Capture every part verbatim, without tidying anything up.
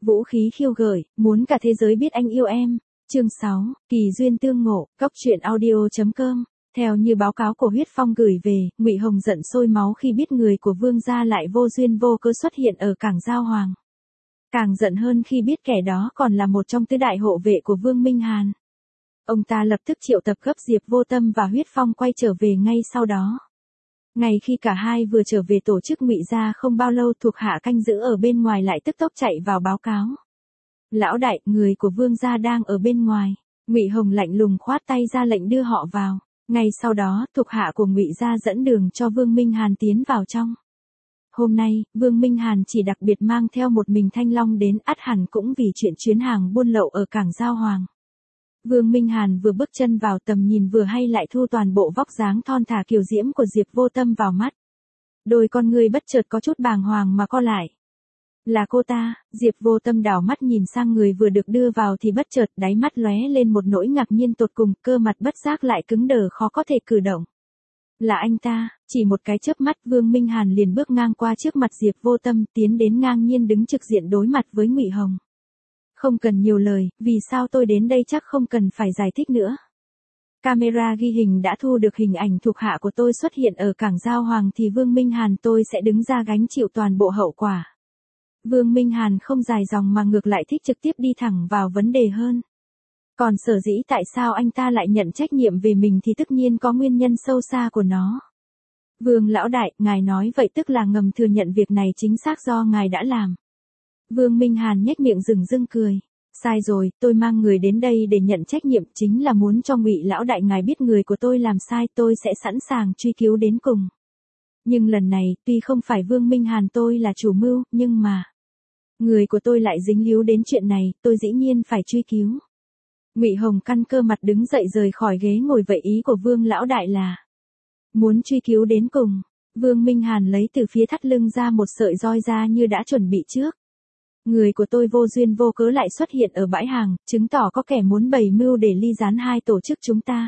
Vũ khí khiêu gợi, muốn cả thế giới biết anh yêu em. Chương sáu, kỳ duyên tương ngộ, cóc truyện audio chấm com. Theo như báo cáo của Huyết Phong gửi về, Ngụy Hồng giận sôi máu khi biết người của Vương gia lại vô duyên vô cớ xuất hiện ở cảng Giao Hoàng. Càng giận hơn khi biết kẻ đó còn là một trong tứ đại hộ vệ của Vương Minh Hàn. Ông ta lập tức triệu tập gấp Diệp Vô Tâm và Huyết Phong quay trở về ngay sau đó. Ngay khi cả hai vừa trở về tổ chức Ngụy gia không bao lâu, thuộc hạ canh giữ ở bên ngoài lại tức tốc chạy vào báo cáo. Lão đại, người của Vương gia đang ở bên ngoài. Ngụy Hồng lạnh lùng khoát tay ra lệnh đưa họ vào. Ngay sau đó, thuộc hạ của Ngụy gia dẫn đường cho Vương Minh Hàn tiến vào trong. Hôm nay, Vương Minh Hàn chỉ đặc biệt mang theo một mình Thanh Long đến, ắt hẳn cũng vì chuyện chuyến hàng buôn lậu ở cảng Giao Hoàng. Vương Minh Hàn vừa bước chân vào, tầm nhìn vừa hay lại thu toàn bộ vóc dáng thon thả kiều diễm của Diệp Vô Tâm vào mắt. Đôi con ngươi bất chợt có chút bàng hoàng mà co lại. Là cô ta. Diệp Vô Tâm đảo mắt nhìn sang người vừa được đưa vào thì bất chợt đáy mắt lóe lên một nỗi ngạc nhiên tột cùng, cơ mặt bất giác lại cứng đờ khó có thể cử động. Là anh ta. Chỉ một cái chớp mắt, Vương Minh Hàn liền bước ngang qua trước mặt Diệp Vô Tâm, tiến đến ngang nhiên đứng trực diện đối mặt với Ngụy Hồng. Không cần nhiều lời, vì sao tôi đến đây chắc không cần phải giải thích nữa. Camera ghi hình đã thu được hình ảnh thuộc hạ của tôi xuất hiện ở cảng Giao Hoàng thì Vương Minh Hàn tôi sẽ đứng ra gánh chịu toàn bộ hậu quả. Vương Minh Hàn không dài dòng mà ngược lại thích trực tiếp đi thẳng vào vấn đề hơn. Còn sở dĩ tại sao anh ta lại nhận trách nhiệm về mình thì tất nhiên có nguyên nhân sâu xa của nó. Vương lão đại, ngài nói vậy tức là ngầm thừa nhận việc này chính xác do ngài đã làm. Vương Minh Hàn nhếch miệng dửng dưng cười. Sai rồi, tôi mang người đến đây để nhận trách nhiệm, chính là muốn cho Ngụy lão đại ngài biết người của tôi làm sai, tôi sẽ sẵn sàng truy cứu đến cùng. Nhưng lần này, tuy không phải Vương Minh Hàn tôi là chủ mưu, nhưng mà người của tôi lại dính líu đến chuyện này, tôi dĩ nhiên phải truy cứu. Ngụy Hồng căn cơ mặt đứng dậy rời khỏi ghế ngồi. Vậy ý của Vương lão đại là muốn truy cứu đến cùng. Vương Minh Hàn lấy từ phía thắt lưng ra một sợi roi ra như đã chuẩn bị trước. Người của tôi vô duyên vô cớ lại xuất hiện ở bãi hàng, chứng tỏ có kẻ muốn bày mưu để ly gián hai tổ chức chúng ta.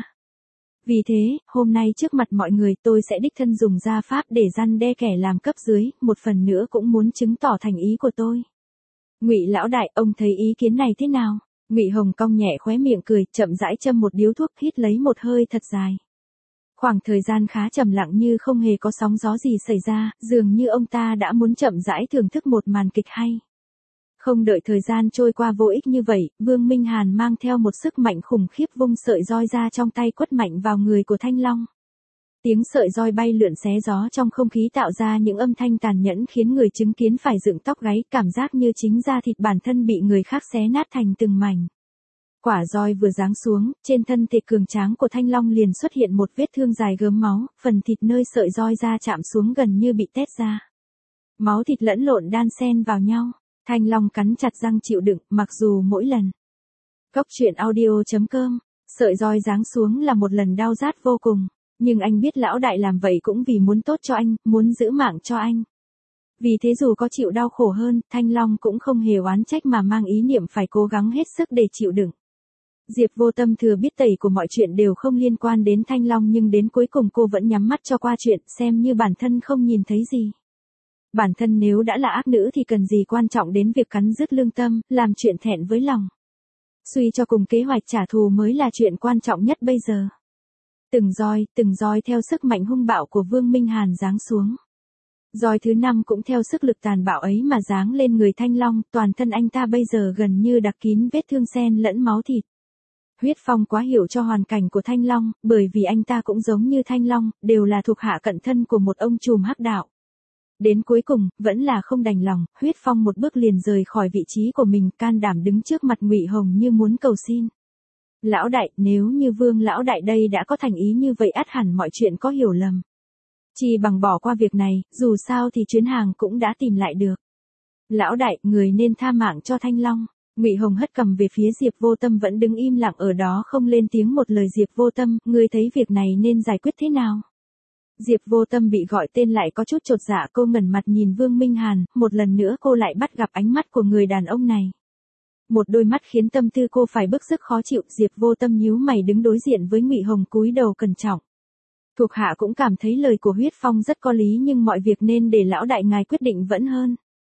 Vì thế, hôm nay trước mặt mọi người tôi sẽ đích thân dùng gia pháp để răn đe kẻ làm cấp dưới, một phần nữa cũng muốn chứng tỏ thành ý của tôi. Ngụy lão đại, ông thấy ý kiến này thế nào? Ngụy Hồng cong nhẹ khóe miệng cười, chậm rãi châm một điếu thuốc, hít lấy một hơi thật dài. Khoảng thời gian khá trầm lặng như không hề có sóng gió gì xảy ra, dường như ông ta đã muốn chậm rãi thưởng thức một màn kịch hay. Không đợi thời gian trôi qua vô ích như vậy, Vương Minh Hàn mang theo một sức mạnh khủng khiếp vung sợi roi ra trong tay quất mạnh vào người của Thanh Long. Tiếng sợi roi bay lượn xé gió trong không khí tạo ra những âm thanh tàn nhẫn khiến người chứng kiến phải dựng tóc gáy, cảm giác như chính da thịt bản thân bị người khác xé nát thành từng mảnh. Quả roi vừa giáng xuống, trên thân thể cường tráng của Thanh Long liền xuất hiện một vết thương dài gớm máu, phần thịt nơi sợi roi ra chạm xuống gần như bị tét ra. Máu thịt lẫn lộn đan xen vào nhau. Thanh Long cắn chặt răng chịu đựng, mặc dù mỗi lần cóc truyện audio chấm com, sợi roi giáng xuống là một lần đau rát vô cùng, nhưng anh biết lão đại làm vậy cũng vì muốn tốt cho anh, muốn giữ mạng cho anh. Vì thế dù có chịu đau khổ hơn, Thanh Long cũng không hề oán trách mà mang ý niệm phải cố gắng hết sức để chịu đựng. Diệp Vô Tâm thừa biết tẩy của mọi chuyện đều không liên quan đến Thanh Long, nhưng đến cuối cùng cô vẫn nhắm mắt cho qua chuyện, xem như bản thân không nhìn thấy gì. Bản thân nếu đã là ác nữ thì cần gì quan trọng đến việc cắn rứt lương tâm, làm chuyện thẹn với lòng. Suy cho cùng kế hoạch trả thù mới là chuyện quan trọng nhất bây giờ. Từng roi, từng roi theo sức mạnh hung bạo của Vương Minh Hàn giáng xuống. Roi thứ năm cũng theo sức lực tàn bạo ấy mà giáng lên người Thanh Long, toàn thân anh ta bây giờ gần như đặc kín vết thương xen lẫn máu thịt. Huyết Phong quá hiểu cho hoàn cảnh của Thanh Long, bởi vì anh ta cũng giống như Thanh Long, đều là thuộc hạ cận thân của một ông trùm hắc đạo. Đến cuối cùng, vẫn là không đành lòng, Huyết Phong một bước liền rời khỏi vị trí của mình, can đảm đứng trước mặt Ngụy Hồng như muốn cầu xin. Lão đại, nếu như Vương lão đại đây đã có thành ý như vậy ắt hẳn mọi chuyện có hiểu lầm. Chỉ bằng bỏ qua việc này, dù sao thì chuyến hàng cũng đã tìm lại được. Lão đại, người nên tha mạng cho Thanh Long. Ngụy Hồng hất cầm về phía Diệp Vô Tâm vẫn đứng im lặng ở đó không lên tiếng một lời. Diệp Vô Tâm, ngươi thấy việc này nên giải quyết thế nào? Diệp Vô Tâm bị gọi tên lại có chút chột dạ, cô ngẩng mặt nhìn Vương Minh Hàn, một lần nữa cô lại bắt gặp ánh mắt của người đàn ông này. Một đôi mắt khiến tâm tư cô phải bức sức khó chịu. Diệp Vô Tâm nhíu mày đứng đối diện với Ngụy Hồng cúi đầu cẩn trọng. Thuộc hạ cũng cảm thấy lời của Huyết Phong rất có lý, nhưng mọi việc nên để lão đại ngài quyết định vẫn hơn.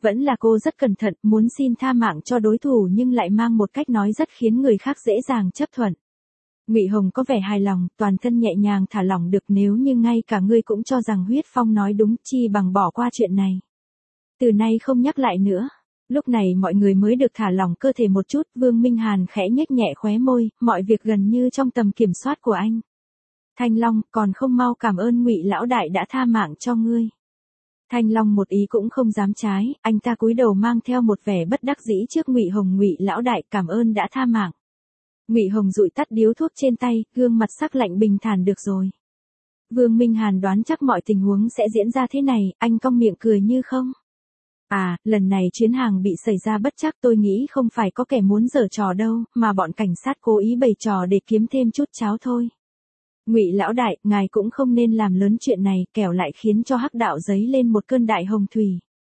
Vẫn là cô rất cẩn thận, muốn xin tha mạng cho đối thủ nhưng lại mang một cách nói rất khiến người khác dễ dàng chấp thuận. Ngụy Hồng có vẻ hài lòng, toàn thân nhẹ nhàng thả lỏng được, nếu như ngay cả ngươi cũng cho rằng Huyết Phong nói đúng, chi bằng bỏ qua chuyện này. Từ nay không nhắc lại nữa. Lúc này mọi người mới được thả lỏng cơ thể một chút, Vương Minh Hàn khẽ nhếch nhẹ khóe môi, mọi việc gần như trong tầm kiểm soát của anh. Thanh Long, còn không mau cảm ơn Ngụy lão đại đã tha mạng cho ngươi. Thanh Long một ý cũng không dám trái, anh ta cúi đầu mang theo một vẻ bất đắc dĩ trước Ngụy Hồng. Ngụy lão đại, cảm ơn đã tha mạng. Ngụy Hồng dụi tắt điếu thuốc trên tay, gương mặt sắc lạnh bình thản, được rồi. Vương Minh Hàn đoán chắc mọi tình huống sẽ diễn ra thế này, anh cong miệng cười như không. À, lần này chuyến hàng bị xảy ra bất trắc, tôi nghĩ không phải có kẻ muốn giở trò đâu, mà bọn cảnh sát cố ý bày trò để kiếm thêm chút cháo thôi. Ngụy lão đại, ngài cũng không nên làm lớn chuyện này, kẻo lại khiến cho Hắc đạo dấy lên một cơn đại hồng thủy.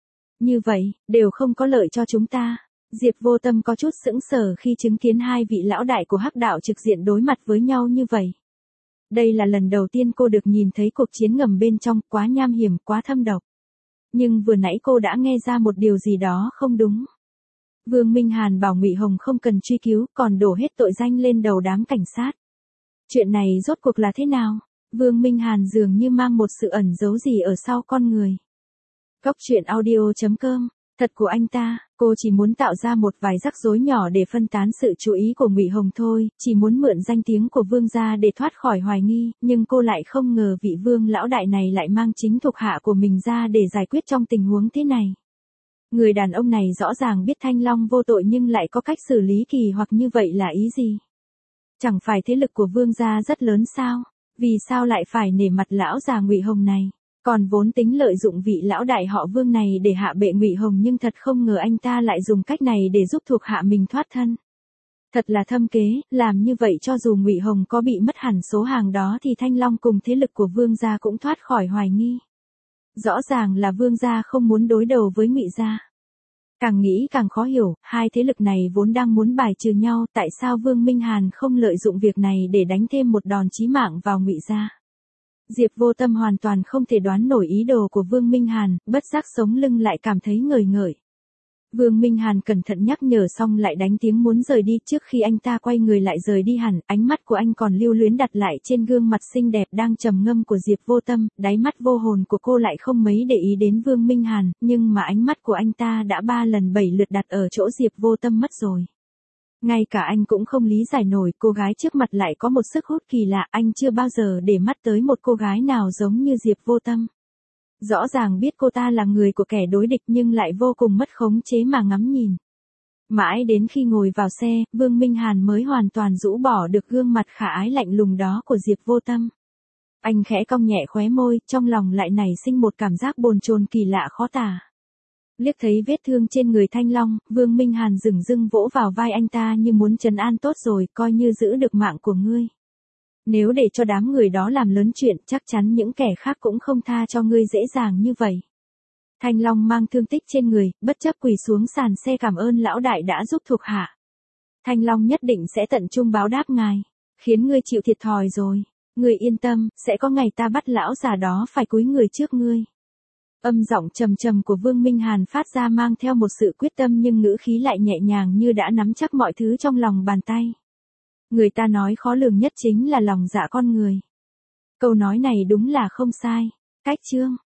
Như vậy, đều không có lợi cho chúng ta. Diệp Vô Tâm có chút sững sờ khi chứng kiến hai vị lão đại của Hắc đạo trực diện đối mặt với nhau như vậy. Đây là lần đầu tiên cô được nhìn thấy cuộc chiến ngầm bên trong, quá nham hiểm, quá thâm độc. Nhưng vừa nãy cô đã nghe ra một điều gì đó không đúng. Vương Minh Hàn bảo Ngụy Hồng không cần truy cứu, còn đổ hết tội danh lên đầu đám cảnh sát. Chuyện này rốt cuộc là thế nào? Vương Minh Hàn dường như mang một sự ẩn giấu gì ở sau con người. Góc truyện audio chấm com. Thật của anh ta, cô chỉ muốn tạo ra một vài rắc rối nhỏ để phân tán sự chú ý của Ngụy Hồng thôi, chỉ muốn mượn danh tiếng của Vương gia để thoát khỏi hoài nghi, nhưng cô lại không ngờ vị Vương lão đại này lại mang chính thuộc hạ của mình ra để giải quyết trong tình huống thế này. Người đàn ông này rõ ràng biết Thanh Long vô tội nhưng lại có cách xử lý kỳ hoặc như vậy là ý gì? Chẳng phải thế lực của Vương gia rất lớn sao? Vì sao lại phải nể mặt lão già Ngụy Hồng này? Còn vốn tính lợi dụng vị lão đại họ Vương này để hạ bệ Ngụy Hồng, nhưng thật không ngờ anh ta lại dùng cách này để giúp thuộc hạ mình thoát thân. Thật là thâm kế, làm như vậy cho dù Ngụy Hồng có bị mất hẳn số hàng đó thì Thanh Long cùng thế lực của Vương gia cũng thoát khỏi hoài nghi. Rõ ràng là Vương gia không muốn đối đầu với Ngụy gia. Càng nghĩ càng khó hiểu, hai thế lực này vốn đang muốn bài trừ nhau, tại sao Vương Minh Hàn không lợi dụng việc này để đánh thêm một đòn chí mạng vào Ngụy gia? Diệp Vô Tâm hoàn toàn không thể đoán nổi ý đồ của Vương Minh Hàn, bất giác sống lưng lại cảm thấy ngời ngời. Vương Minh Hàn cẩn thận nhắc nhở xong lại đánh tiếng muốn rời đi, trước khi anh ta quay người lại rời đi hẳn, ánh mắt của anh còn lưu luyến đặt lại trên gương mặt xinh đẹp đang trầm ngâm của Diệp Vô Tâm, đáy mắt vô hồn của cô lại không mấy để ý đến Vương Minh Hàn, nhưng mà ánh mắt của anh ta đã ba lần bảy lượt đặt ở chỗ Diệp Vô Tâm mất rồi. Ngay cả anh cũng không lý giải nổi, cô gái trước mặt lại có một sức hút kỳ lạ, anh chưa bao giờ để mắt tới một cô gái nào giống như Diệp Vô Tâm. Rõ ràng biết cô ta là người của kẻ đối địch nhưng lại vô cùng mất khống chế mà ngắm nhìn. Mãi đến khi ngồi vào xe, Vương Minh Hàn mới hoàn toàn rũ bỏ được gương mặt khả ái lạnh lùng đó của Diệp Vô Tâm. Anh khẽ cong nhẹ khóe môi, trong lòng lại nảy sinh một cảm giác bồn chồn kỳ lạ khó tả. Liếc thấy vết thương trên người Thanh Long, Vương Minh Hàn dửng dưng vỗ vào vai anh ta như muốn trấn an, tốt rồi, coi như giữ được mạng của ngươi. Nếu để cho đám người đó làm lớn chuyện, chắc chắn những kẻ khác cũng không tha cho ngươi dễ dàng như vậy. Thanh Long mang thương tích trên người, bất chấp quỳ xuống sàn xe cảm ơn lão đại đã giúp thuộc hạ. Thanh Long nhất định sẽ tận trung báo đáp ngài, khiến ngươi chịu thiệt thòi rồi. Ngươi yên tâm, sẽ có ngày ta bắt lão già đó phải cúi người trước ngươi. Âm giọng trầm trầm của Vương Minh Hàn phát ra mang theo một sự quyết tâm nhưng ngữ khí lại nhẹ nhàng như đã nắm chắc mọi thứ trong lòng bàn tay. Người ta nói khó lường nhất chính là lòng dạ con người. Câu nói này đúng là không sai. Cách chương